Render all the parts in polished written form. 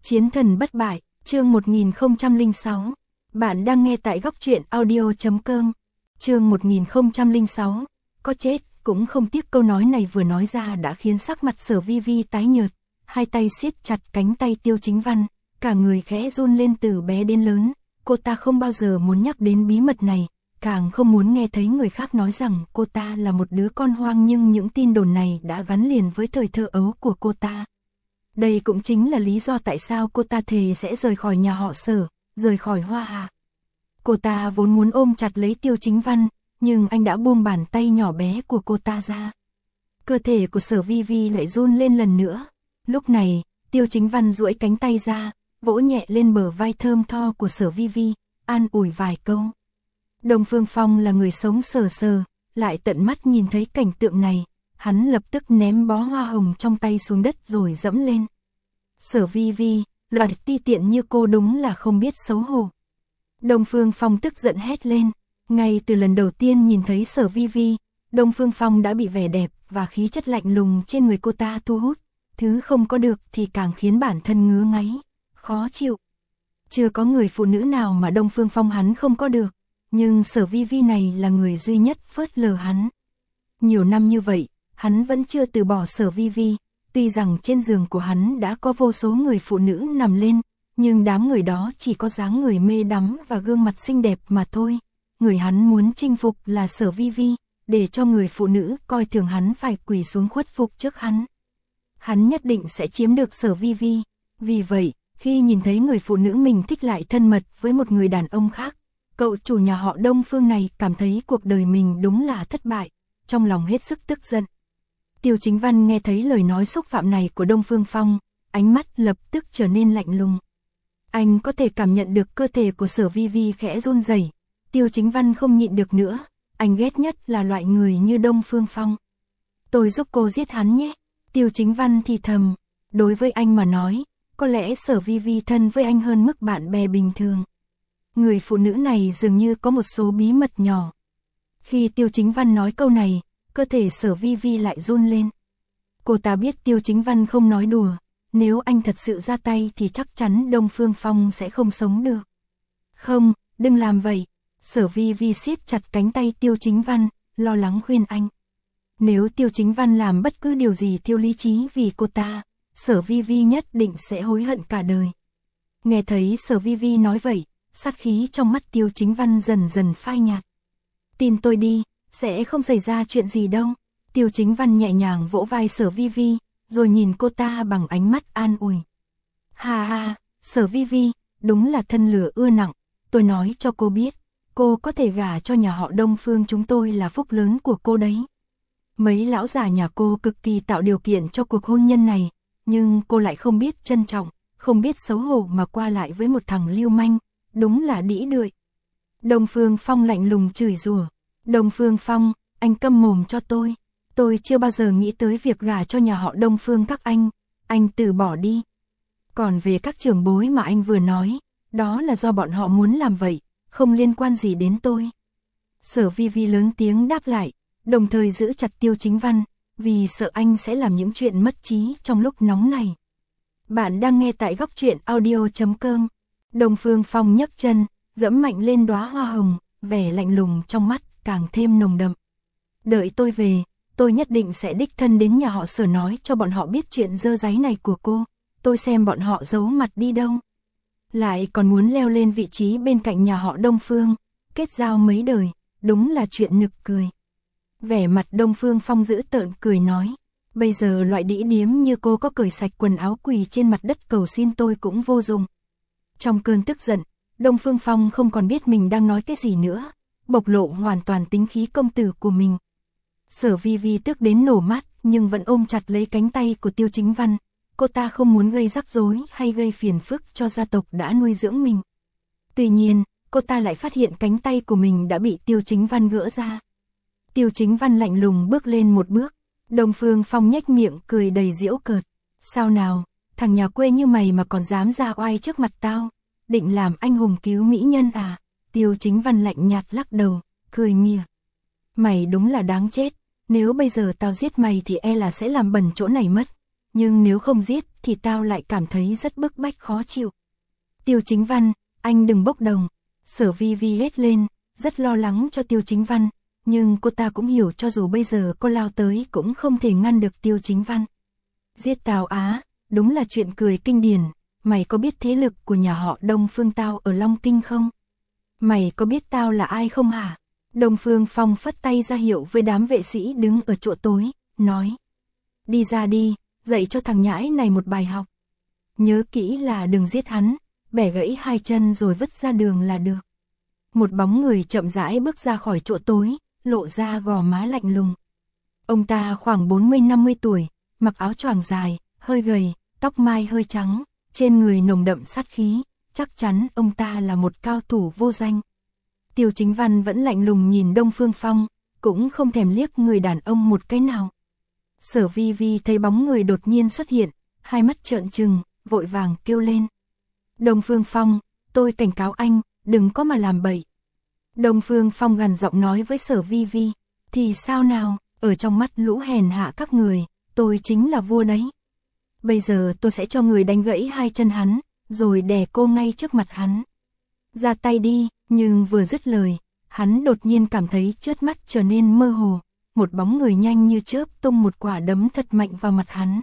Chiến thần bất bại, chương 1006. Bạn đang nghe tại góc truyện audio.com. Chương 1006. Có chết cũng không tiếc. Câu nói này vừa nói ra đã khiến sắc mặt Sở Vi Vi tái nhợt, hai tay siết chặt cánh tay Tiêu Chính Văn, cả người khẽ run lên. Từ bé đến lớn, cô ta không bao giờ muốn nhắc đến bí mật này, càng không muốn nghe thấy người khác nói rằng cô ta là một đứa con hoang, nhưng những tin đồn này đã gắn liền với thời thơ ấu của cô ta. Đây cũng chính là lý do tại sao cô ta thề sẽ rời khỏi nhà họ Sở, rời khỏi Hoa Hạ. Cô ta vốn muốn ôm chặt lấy Tiêu Chính Văn, nhưng anh đã buông bàn tay nhỏ bé của cô ta ra. Cơ thể của Sở Vi Vi lại run lên lần nữa. Lúc này, Tiêu Chính Văn duỗi cánh tay ra, vỗ nhẹ lên bờ vai thơm tho của Sở Vi Vi, an ủi vài câu. Đông Phương Phong là người sống sờ sờ, lại tận mắt nhìn thấy cảnh tượng này, hắn lập tức ném bó hoa hồng trong tay xuống đất rồi dẫm lên. Sở Vi Vi, loại ti tiện như cô đúng là không biết xấu hổ. Đông Phương Phong tức giận hét lên. Ngay từ lần đầu tiên nhìn thấy Sở Vi Vi, Đông Phương Phong đã bị vẻ đẹp và khí chất lạnh lùng trên người cô ta thu hút. Thứ không có được thì càng khiến bản thân ngứa ngáy, khó chịu. Chưa có người phụ nữ nào mà Đông Phương Phong hắn không có được, nhưng Sở Vi Vi này là người duy nhất phớt lờ hắn. Nhiều năm như vậy, hắn vẫn chưa từ bỏ Sở Vi Vi. Tuy rằng trên giường của hắn đã có vô số người phụ nữ nằm lên, nhưng đám người đó chỉ có dáng người mê đắm và gương mặt xinh đẹp mà thôi. Người hắn muốn chinh phục là Sở Vi Vi, để cho người phụ nữ coi thường hắn phải quỳ xuống khuất phục trước hắn. Hắn nhất định sẽ chiếm được Sở Vi Vi. Vì vậy, khi nhìn thấy người phụ nữ mình thích lại thân mật với một người đàn ông khác, cậu chủ nhà họ Đông Phương này cảm thấy cuộc đời mình đúng là thất bại, trong lòng hết sức tức giận. Tiêu Chính Văn nghe thấy lời nói xúc phạm này của Đông Phương Phong, ánh mắt lập tức trở nên lạnh lùng. Anh có thể cảm nhận được cơ thể của Sở Vi Vi khẽ run rẩy. Tiêu Chính Văn không nhịn được nữa, anh ghét nhất là loại người như Đông Phương Phong. Tôi giúp cô giết hắn nhé. Tiêu Chính Văn thì thầm, đối với anh mà nói, có lẽ Sở Vi Vi thân với anh hơn mức bạn bè bình thường. Người phụ nữ này dường như có một số bí mật nhỏ. Khi Tiêu Chính Văn nói câu này, cơ thể Sở Vi Vi lại run lên. Cô ta biết Tiêu Chính Văn không nói đùa, nếu anh thật sự ra tay thì chắc chắn Đông Phương Phong sẽ không sống được. Không, đừng làm vậy. Sở Vi Vi siết chặt cánh tay Tiêu Chính Văn, lo lắng khuyên anh. Nếu Tiêu Chính Văn làm bất cứ điều gì thiếu lý trí vì cô ta, Sở Vi Vi nhất định sẽ hối hận cả đời. Nghe thấy Sở Vi Vi nói vậy, sát khí trong mắt Tiêu Chính Văn dần dần phai nhạt. Tin tôi đi, sẽ không xảy ra chuyện gì đâu. Tiêu Chính Văn nhẹ nhàng vỗ vai Sở Vi Vi, rồi nhìn cô ta bằng ánh mắt an ủi. Ha ha, Sở Vi Vi, đúng là thân lửa ưa nặng. Tôi nói cho cô biết, cô có thể gả cho nhà họ Đông Phương chúng tôi là phúc lớn của cô đấy. Mấy lão già nhà cô cực kỳ tạo điều kiện cho cuộc hôn nhân này, nhưng cô lại không biết trân trọng, không biết xấu hổ mà qua lại với một thằng lưu manh, đúng là đĩ đượi. Đông Phương Phong lạnh lùng chửi rủa. Đông Phương Phong, anh câm mồm cho tôi. Tôi chưa bao giờ nghĩ tới việc gả cho nhà họ Đông Phương các anh từ bỏ đi. Còn về các trưởng bối mà anh vừa nói, đó là do bọn họ muốn làm vậy, không liên quan gì đến tôi. Sở Vi Vi lớn tiếng đáp lại, đồng thời giữ chặt Tiêu Chính Văn, vì sợ anh sẽ làm những chuyện mất trí trong lúc nóng này. Bạn đang nghe tại góc truyện audio.com. Đông Phương Phong nhấc chân, dẫm mạnh lên đóa hoa hồng, vẻ lạnh lùng trong mắt càng thêm nồng đậm. Đợi tôi về, tôi nhất định sẽ đích thân đến nhà họ Sở nói cho bọn họ biết chuyện dơ dáy này của cô. Tôi xem bọn họ giấu mặt đi đâu. Lại còn muốn leo lên vị trí bên cạnh nhà họ Đông Phương, kết giao mấy đời, đúng là chuyện nực cười. Vẻ mặt Đông Phương Phong dữ tợn cười nói, bây giờ loại đĩ điếm như cô có cởi sạch quần áo quỳ trên mặt đất cầu xin tôi cũng vô dụng. Trong cơn tức giận, Đông Phương Phong không còn biết mình đang nói cái gì nữa, bộc lộ hoàn toàn tính khí công tử của mình. Sở Vi Vi tức đến nổ mắt nhưng vẫn ôm chặt lấy cánh tay của Tiêu Chính Văn. Cô ta không muốn gây rắc rối hay gây phiền phức cho gia tộc đã nuôi dưỡng mình. Tuy nhiên, cô ta lại phát hiện cánh tay của mình đã bị Tiêu Chính Văn gỡ ra. Tiêu Chính Văn lạnh lùng bước lên một bước. Đông Phương Phong nhếch miệng cười đầy giễu cợt. Sao nào, thằng nhà quê như mày mà còn dám ra oai trước mặt tao, định làm anh hùng cứu mỹ nhân à? Tiêu Chính Văn lạnh nhạt lắc đầu, cười mỉa. Mày đúng là đáng chết, nếu bây giờ tao giết mày thì e là sẽ làm bẩn chỗ này mất. nhưng nếu không giết thì tao lại cảm thấy rất bức bách khó chịu. Tiêu Chính Văn, anh đừng bốc đồng. Sở Vi Vi hét lên, rất lo lắng cho Tiêu Chính Văn, nhưng cô ta cũng hiểu cho dù bây giờ cô lao tới cũng không thể ngăn được Tiêu Chính Văn. Giết Tào Á, đúng là chuyện cười kinh điển, mày có biết thế lực của nhà họ Đông Phương tao ở Long Kinh không? Mày có biết tao là ai không hả? Đông Phương Phong phất tay ra hiệu với đám vệ sĩ đứng ở chỗ tối, nói. Đi ra đi, dạy cho thằng nhãi này một bài học. Nhớ kỹ là đừng giết hắn, bẻ gãy hai chân rồi vứt ra đường là được. Một bóng người chậm rãi bước ra khỏi chỗ tối, lộ ra gò má lạnh lùng. Ông ta khoảng 40-50 tuổi, mặc áo choàng dài, hơi gầy, tóc mai hơi trắng, trên người nồng đậm sát khí, chắc chắn ông ta là một cao thủ vô danh. Tiêu Chính Văn vẫn lạnh lùng nhìn Đông Phương Phong, cũng không thèm liếc người đàn ông một cái nào. Sở Vi Vi thấy bóng người đột nhiên xuất hiện, hai mắt trợn trừng, vội vàng kêu lên. Đông Phương Phong, tôi cảnh cáo anh, đừng có mà làm bậy. Đông Phương Phong gằn giọng nói với Sở Vi Vi, thì sao nào, ở trong mắt lũ hèn hạ các người, tôi chính là vua đấy. Bây giờ tôi sẽ cho người đánh gãy hai chân hắn, rồi đè cô ngay trước mặt hắn. Ra tay đi, nhưng vừa dứt lời, hắn đột nhiên cảm thấy chớp mắt trở nên mơ hồ, một bóng người nhanh như chớp tung một quả đấm thật mạnh vào mặt hắn.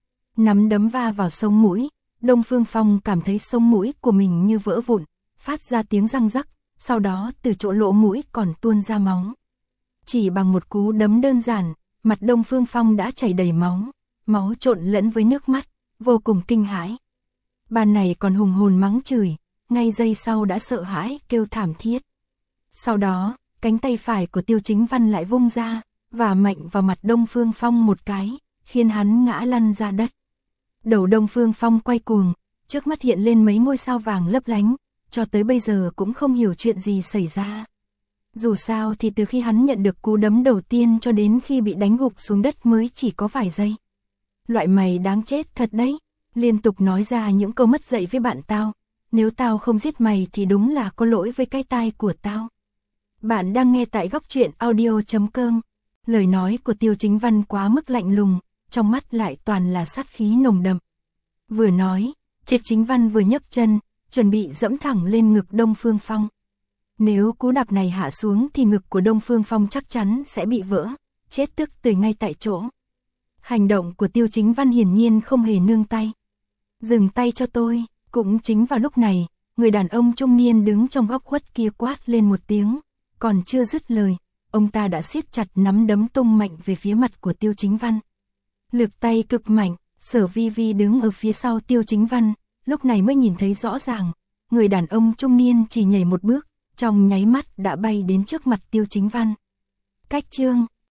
Nắm đấm va vào sống mũi, Đông Phương Phong cảm thấy sống mũi của mình như vỡ vụn, phát ra tiếng răng rắc, sau đó từ chỗ lỗ mũi còn tuôn ra máu. Chỉ bằng một cú đấm đơn giản, mặt Đông Phương Phong đã chảy đầy máu, máu trộn lẫn với nước mắt, vô cùng kinh hãi. Ban này còn hùng hồn mắng chửi, ngay giây sau đã sợ hãi kêu thảm thiết. Sau đó, cánh tay phải của Tiêu Chính Văn lại vung ra, và mạnh vào mặt Đông Phương Phong một cái, khiến hắn ngã lăn ra đất. Đầu Đông Phương Phong quay cuồng, trước mắt hiện lên mấy ngôi sao vàng lấp lánh, cho tới bây giờ cũng không hiểu chuyện gì xảy ra. Dù sao thì từ khi hắn nhận được cú đấm đầu tiên cho đến khi bị đánh gục xuống đất mới chỉ có vài giây. Loại mày đáng chết thật đấy, liên tục nói ra những câu mất dạy với bạn tao, nếu tao không giết mày thì đúng là có lỗi với cái tai của tao. Bạn đang nghe tại góc truyện audio.com. Lời nói của Tiêu Chính Văn quá mức lạnh lùng, trong mắt lại toàn là sát khí nồng đậm. Vừa nói, Tiêu Chính Văn vừa nhấc chân, chuẩn bị dẫm thẳng lên ngực Đông Phương Phong. Nếu cú đạp này hạ xuống thì ngực của Đông Phương Phong chắc chắn sẽ bị vỡ, chết tức tưởi ngay tại chỗ. Hành động của Tiêu Chính Văn hiển nhiên không hề nương tay. Dừng tay cho tôi. Cũng chính vào lúc này, người đàn ông trung niên đứng trong góc khuất kia quát lên một tiếng, còn chưa dứt lời, ông ta đã siết chặt nắm đấm tung mạnh về phía mặt của Tiêu Chính Văn. Lực tay cực mạnh, Sở Vi Vi đứng ở phía sau Tiêu Chính Văn, lúc này mới nhìn thấy rõ ràng, người đàn ông trung niên chỉ nhảy một bước, trong nháy mắt đã bay đến trước mặt Tiêu Chính Văn. Cách chương